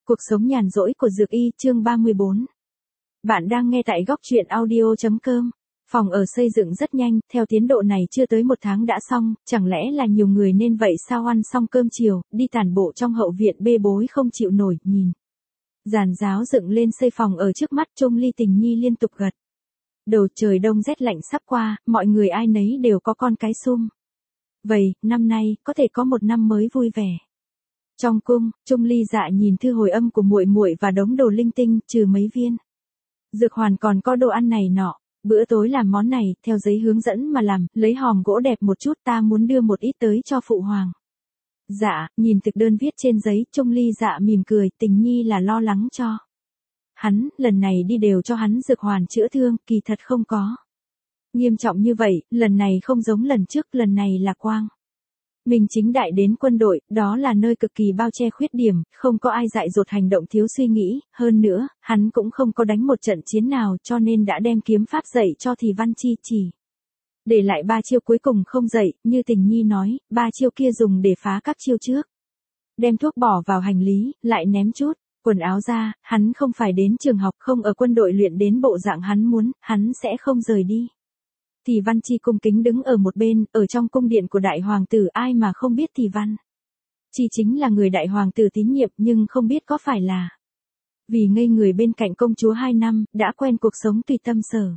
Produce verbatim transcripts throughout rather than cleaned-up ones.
Cuộc sống nhàn rỗi của Dược Y chương ba mươi bốn. Bạn đang nghe tại góc truyện audio chấm com. Phòng ở xây dựng rất nhanh, theo tiến độ này chưa tới một tháng đã xong, chẳng lẽ là nhiều người nên vậy sao? Ăn xong cơm chiều, đi tản bộ trong hậu viện bê bối không chịu nổi, nhìn giàn giáo dựng lên xây phòng ở trước mắt, Chung Ly Tình Nhi liên tục gật đầu. Trời đông rét lạnh sắp qua, mọi người ai nấy đều có con cái sum vầy, năm nay có thể có một năm mới vui vẻ. Trong cung, Chung Ly Dạ nhìn thư hồi âm của muội muội và đống đồ linh tinh, trừ mấy viên dược hoàn còn có đồ ăn này nọ. Bữa tối làm món này, theo giấy hướng dẫn mà làm, lấy hòm gỗ đẹp một chút, ta muốn đưa một ít tới cho phụ hoàng. Dạ, nhìn thực đơn viết trên giấy, Chung Ly Dạ mỉm cười, Tình Nhi là lo lắng cho hắn, lần này đi đều cho hắn dược hoàn chữa thương, kỳ thật không có nghiêm trọng như vậy, lần này không giống lần trước, lần này là quang mình chính đại đến quân đội, đó là nơi cực kỳ bao che khuyết điểm, không có ai dại dột hành động thiếu suy nghĩ, hơn nữa, hắn cũng không có đánh một trận chiến nào cho nên đã đem kiếm pháp dạy cho Thì Văn Chi, chỉ để lại ba chiêu cuối cùng không dạy, như Tình Nhi nói, ba chiêu kia dùng để phá các chiêu trước. Đem thuốc bỏ vào hành lý, lại ném chút quần áo ra, hắn không phải đến trường học, không ở quân đội luyện đến bộ dạng hắn muốn, hắn sẽ không rời đi. Thì Văn Chi cung kính đứng ở một bên, ở trong cung điện của đại hoàng tử, ai mà không biết Thì Văn Chi chính là người đại hoàng tử tín nhiệm, nhưng không biết có phải là vì ngây người bên cạnh công chúa hai năm, đã quen cuộc sống tùy tâm sở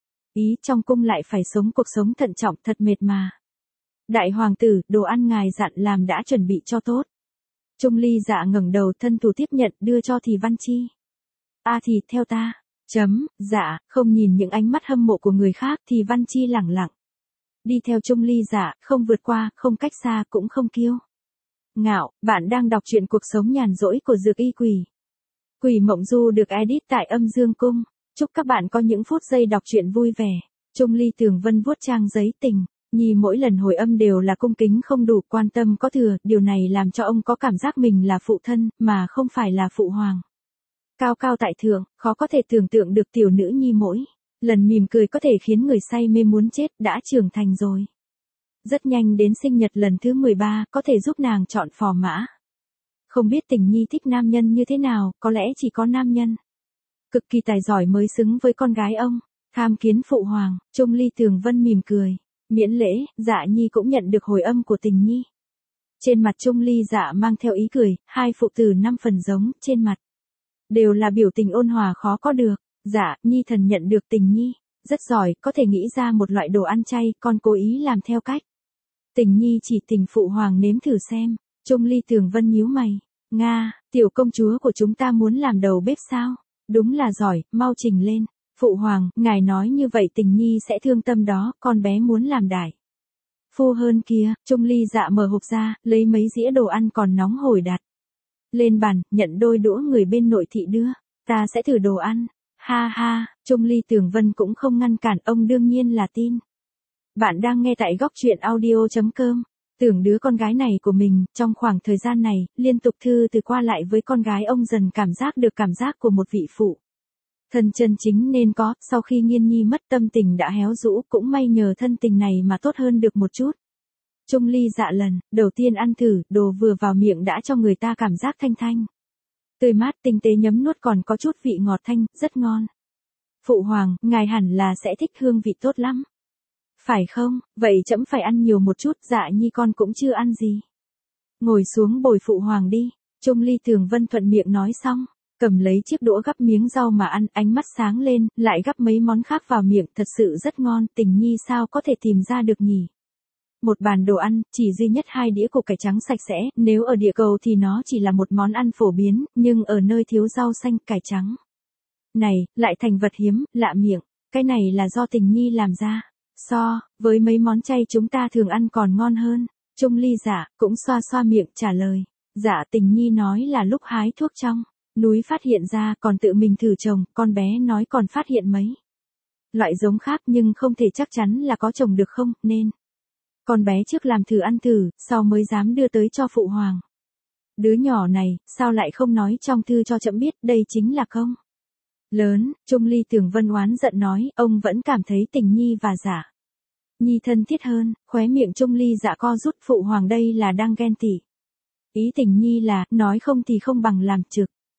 ý, trong cung lại phải sống cuộc sống thận trọng, thật mệt mà. Đại hoàng tử, đồ ăn ngài dặn làm đã chuẩn bị cho tốt. Chung Ly Dạ ngẩng đầu, thân thủ tiếp nhận, đưa cho Thì Văn Chi. A à thì, theo ta. Chấm, dạ, không nhìn những ánh mắt hâm mộ của người khác, Thì Văn Chi lẳng lặng đi theo Chung Ly Dạ, không vượt qua, không cách xa, cũng không kiêu ngạo. Bạn đang đọc truyện Cuộc sống nhàn rỗi của Dược Y Quỷ Quỷ Mộng Du, được edit tại Âm Dương Cung. Chúc các bạn có những phút giây đọc truyện vui vẻ. Chung Ly Tường Vân vuốt trang giấy, Tình Nhi mỗi lần hồi âm đều là cung kính không đủ, quan tâm có thừa, điều này làm cho ông có cảm giác mình là phụ thân, mà không phải là phụ hoàng. Cao cao tại thượng, khó có thể tưởng tượng được tiểu nữ nhi mỗi lần mỉm cười có thể khiến người say mê muốn chết, đã trưởng thành rồi. Rất nhanh đến sinh nhật lần thứ mười ba, có thể giúp nàng chọn phò mã. Không biết Tình Nhi thích nam nhân như thế nào, có lẽ chỉ có nam nhân cực kỳ tài giỏi mới xứng với con gái ông. Tham kiến phụ hoàng, Chung Ly Tường Vân mỉm cười, miễn lễ. Dạ Nhi cũng nhận được hồi âm của Tình Nhi. Trên mặt Chung Ly Dạ mang theo ý cười, hai phụ tử năm phần giống, trên mặt đều là biểu tình ôn hòa khó có được. Dạ, Nhi thần nhận được Tình Nhi rất giỏi, có thể nghĩ ra một loại đồ ăn chay, con cố ý làm theo cách Tình Nhi chỉ, Tình phụ hoàng nếm thử xem. Chung Ly Tường Vân nhíu mày, Nga, tiểu công chúa của chúng ta muốn làm đầu bếp sao? Đúng là giỏi, mau trình lên. Phụ hoàng, ngài nói như vậy Tình Nhi sẽ thương tâm đó, con bé muốn làm đại phu hơn kia. Chung Ly Dạ mở hộp ra, lấy mấy dĩa đồ ăn còn nóng hổi đặt lên bàn, nhận đôi đũa người bên nội thị đưa. Ta sẽ thử đồ ăn. Ha ha, Chung Ly Tường Vân cũng không ngăn cản, ông đương nhiên là tin. Bạn đang nghe tại góc truyện audio chấm com. Tưởng đứa con gái này của mình, trong khoảng thời gian này, liên tục thư từ qua lại với con gái, ông dần cảm giác được cảm giác của một vị phụ thân chân chính nên có. Sau khi Nghiên Nhi mất, tâm tình đã héo rũ, cũng may nhờ thân tình này mà tốt hơn được một chút. Chung Ly Dạ lần đầu tiên ăn thử, đồ vừa vào miệng đã cho người ta cảm giác thanh thanh tươi mát, tinh tế nhấm nuốt, còn có chút vị ngọt thanh, rất ngon. Phụ hoàng, ngài hẳn là sẽ thích, hương vị tốt lắm. Phải không? Vậy trẫm phải ăn nhiều một chút. Dạ Nhi con cũng chưa ăn gì. Ngồi xuống bồi phụ hoàng đi. Chung Ly Tường Vân thuận miệng nói xong, cầm lấy chiếc đũa gắp miếng rau mà ăn, ánh mắt sáng lên, lại gắp mấy món khác vào miệng, thật sự rất ngon. Tình Nhi sao có thể tìm ra được nhỉ? Một bàn đồ ăn, chỉ duy nhất hai đĩa củ cải trắng sạch sẽ, nếu ở địa cầu thì nó chỉ là một món ăn phổ biến, nhưng ở nơi thiếu rau xanh, cải trắng này, lại thành vật hiếm, lạ miệng. Cái này là do Tình Nhi làm ra. So với mấy món chay chúng ta thường ăn còn ngon hơn. Chung Ly Dạ cũng xoa xoa miệng trả lời. Dạ, Tình Nhi nói là lúc hái thuốc trong núi phát hiện ra, còn tự mình thử trồng, con bé nói còn phát hiện mấy loại giống khác, nhưng không thể chắc chắn là có trồng được không, nên con bé trước làm thử ăn thử, sau mới dám đưa tới cho phụ hoàng. Đứa nhỏ này, sao lại không nói trong thư cho trẫm biết, đây chính là công lớn. Chung Ly Tường Vân oán giận nói, ông vẫn cảm thấy Tình Nhi và Dạ Nhi thân thiết hơn. Khóe miệng Chung Ly Dạ co rút, phụ hoàng đây là đang ghen tị. Ý Tình Nhi là, nói không thì không bằng làm trực.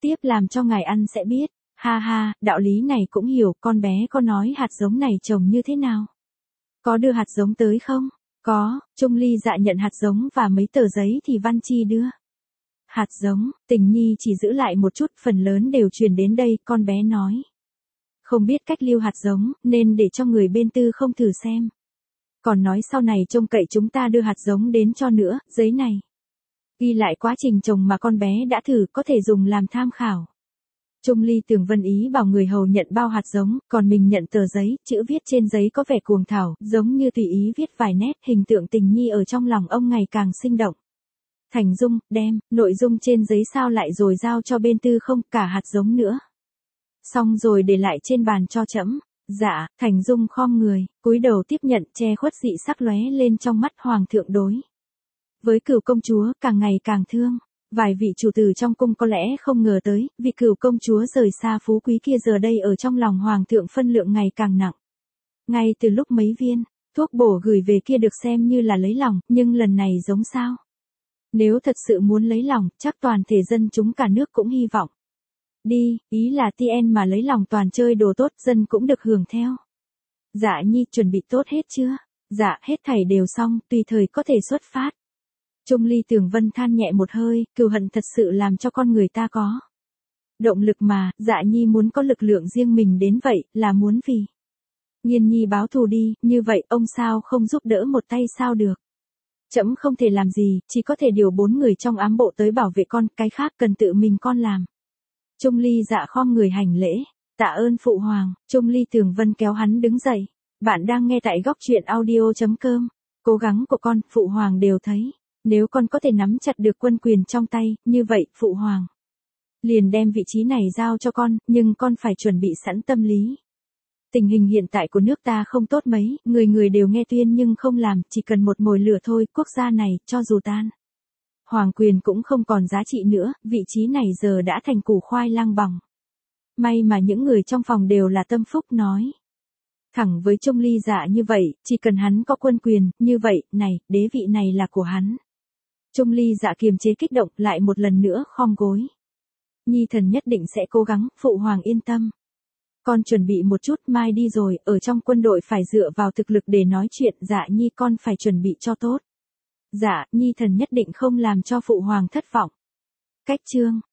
tiếp làm cho ngài ăn sẽ biết. Ha ha, đạo lý này cũng hiểu, con bé có nói hạt giống này trồng như thế nào? Có đưa hạt giống tới không? Có, Trung Ly Dạ nhận hạt giống và mấy tờ giấy thì Văn Chi đưa. Hạt giống, Tình Nhi chỉ giữ lại một chút, phần lớn đều truyền đến đây, con bé nói. Không biết cách lưu hạt giống, nên để cho người bên tư không thử xem. Còn nói sau này trông cậy chúng ta đưa hạt giống đến cho nữa, giấy này. Ghi lại quá trình trồng mà con bé đã thử, có thể dùng làm tham khảo. Trung Ly Tường Vân ý bảo người hầu nhận bao hạt giống, còn mình nhận tờ giấy, chữ viết trên giấy có vẻ cuồng thảo, giống như tùy ý viết vài nét, hình tượng Tình Nhi ở trong lòng ông ngày càng sinh động. Thành Dung, đem, nội dung trên giấy sao lại rồi giao cho bên tư không, cả hạt giống nữa. Xong rồi để lại trên bàn cho trẫm. Dạ, Thành Dung khom người, cúi đầu tiếp nhận, che khuất dị sắc lóe lên trong mắt hoàng thượng đối. Với Cửu công chúa, càng ngày càng thương. Vài vị chủ tử trong cung có lẽ không ngờ tới, vì Cửu công chúa rời xa phú quý kia giờ đây ở trong lòng hoàng thượng phân lượng ngày càng nặng. Ngay từ lúc mấy viên thuốc bổ gửi về kia được xem như là lấy lòng, nhưng lần này giống sao? Nếu thật sự muốn lấy lòng, chắc toàn thể dân chúng cả nước cũng hy vọng. Đi, ý là tê en mà lấy lòng toàn chơi đồ tốt, dân cũng được hưởng theo. Dạ Nhi chuẩn bị tốt hết chưa? Dạ, hết thảy đều xong, tùy thời có thể xuất phát. Trung Ly Tường Vân than nhẹ một hơi, cừu hận thật sự làm cho con người ta có động lực mà, Dạ Nhi muốn có lực lượng riêng mình đến vậy, là muốn vì Nhiên Nhi báo thù đi, như vậy ông sao không giúp đỡ một tay sao được? Trẫm không thể làm gì, chỉ có thể điều bốn người trong ám bộ tới bảo vệ con, cái khác cần tự mình con làm. Trung Ly Dạ khom người hành lễ, tạ ơn phụ hoàng. Trung Ly Tường Vân kéo hắn đứng dậy. Bạn đang nghe tại góc truyện audio chấm com. Cố gắng của con, phụ hoàng đều thấy. Nếu con có thể nắm chặt được quân quyền trong tay, như vậy, phụ hoàng liền đem vị trí này giao cho con, nhưng con phải chuẩn bị sẵn tâm lý. Tình hình hiện tại của nước ta không tốt mấy, người người đều nghe tuyên nhưng không làm, chỉ cần một mồi lửa thôi, quốc gia này, cho dù tan hoàng quyền cũng không còn giá trị nữa, vị trí này giờ đã thành củ khoai lang bỏng. May mà những người trong phòng đều là tâm phúc nói. Thẳng với Trung Ly Dạ như vậy, chỉ cần hắn có quân quyền, như vậy, này, đế vị này là của hắn. Trung Ly Dạ kiềm chế kích động, lại một lần nữa khom gối. Nhi thần nhất định sẽ cố gắng, phụ hoàng yên tâm. Con chuẩn bị một chút, mai đi rồi, ở trong quân đội phải dựa vào thực lực để nói chuyện, Dạ Nhi con phải chuẩn bị cho tốt. Dạ, Nhi thần nhất định không làm cho phụ hoàng thất vọng. Cách chương